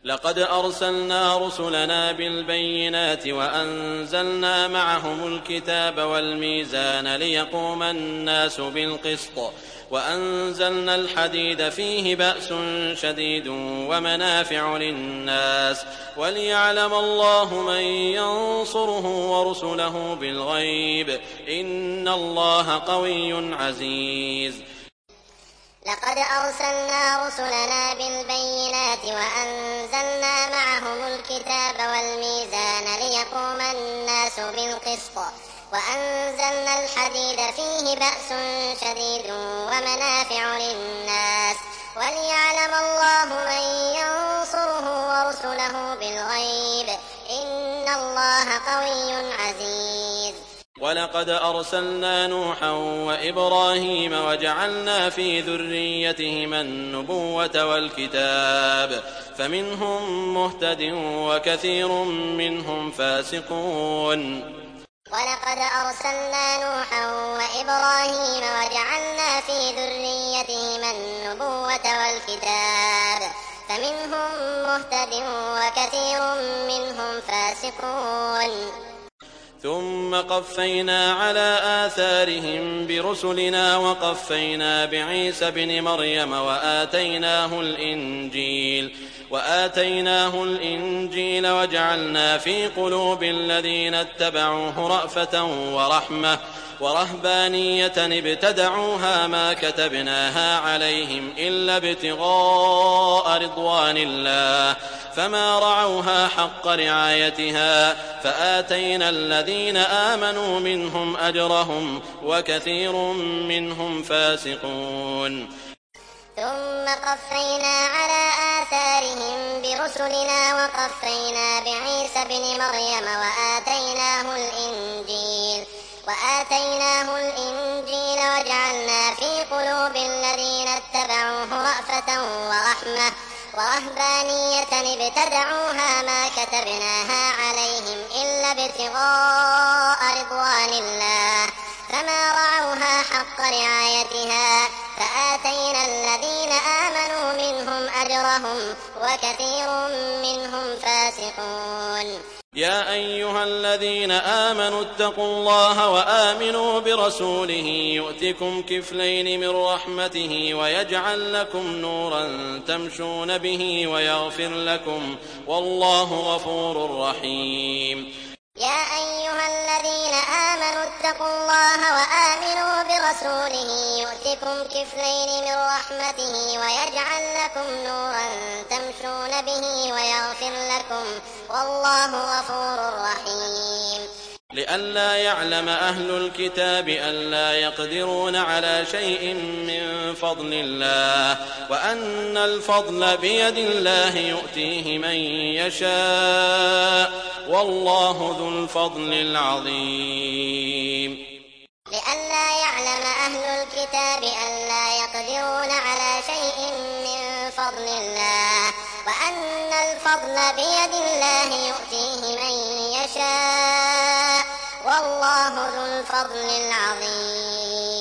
لقد أرسلنا رسلنا بالبينات وأنزلنا معهم الكتاب والميزان ليقوم الناس بالقسط وأنزلنا الحديد فيه بأس شديد ومنافع للناس وليعلم الله من ينصره ورسله بالغيب إن الله قوي عزيز. لقد أرسلنا رسلنا بالبينات وأنزلنا معهم الكتاب والميزان ليقوم الناس بالقسط وأنزلنا الحديد فيه بأس شديد ومنافع للناس وليعلم الله من ينصره ورسله بالغيب إن الله قوي عزيز. ولقد أرسلنا نوحا وإبراهيم وجعلنا في ذريتهما النبوة والكتاب فمنهم مهتد وكثير منهم فاسقون. ولقد أرسلنا نوحا وإبراهيم وجعلنا في ذريتهما النبوة والكتاب فمنهم مهتد وكثير منهم فاسقون. ثم قفينا على آثارهم برسلنا وقفينا بعيسى ابن مريم وآتيناه الإنجيل وجعلنا في قلوب الذين اتبعوه رأفة ورحمة ورهبانية ابتدعوها ما كتبناها عليهم إلا ابتغاء رضوان الله فما رعوها حق رعايتها فآتينا الذين آمنوا منهم أجرهم وكثير منهم فاسقون. ثم قفينا على آثارهم برسلنا وقفينا بعيسى ابن مريم وآتيناه الإنجيل وجعلنا في قلوب الذين اتبعوه رأفة ورحمة ورهبانية ابتدعوها ما كتبناها عليهم إلا ابتغاء رضوان الله فما رعوها حق رعايتها فآتينا الذين آمنوا منهم أجرهم وكثير منهم فاسقون. يا أيها الذين آمنوا اتقوا الله وآمنوا برسوله يؤتكم كفلين من رحمته ويجعل لكم نورا تمشون به ويغفر لكم والله غفور رحيم. يا أيها الذين آمنوا اتقوا الله وآمنوا برسوله يؤتكم كفلين من رحمته ويجعل لكم نورا تمشون به ويغفر لكم والله غفور رحيم. لئلا يعلم أهل الكتاب ألا يقدرون على شيء من فضل الله وأن الفضل بيد الله يؤتيه من يشاء والله ذو الفضل العظيم. لئلا يعلم أهل الكتاب ألا يقدرون على شيء من فضل الله وأن الفضل بيد الله يؤتيه من يشاء والله ذو الفضل العظيم.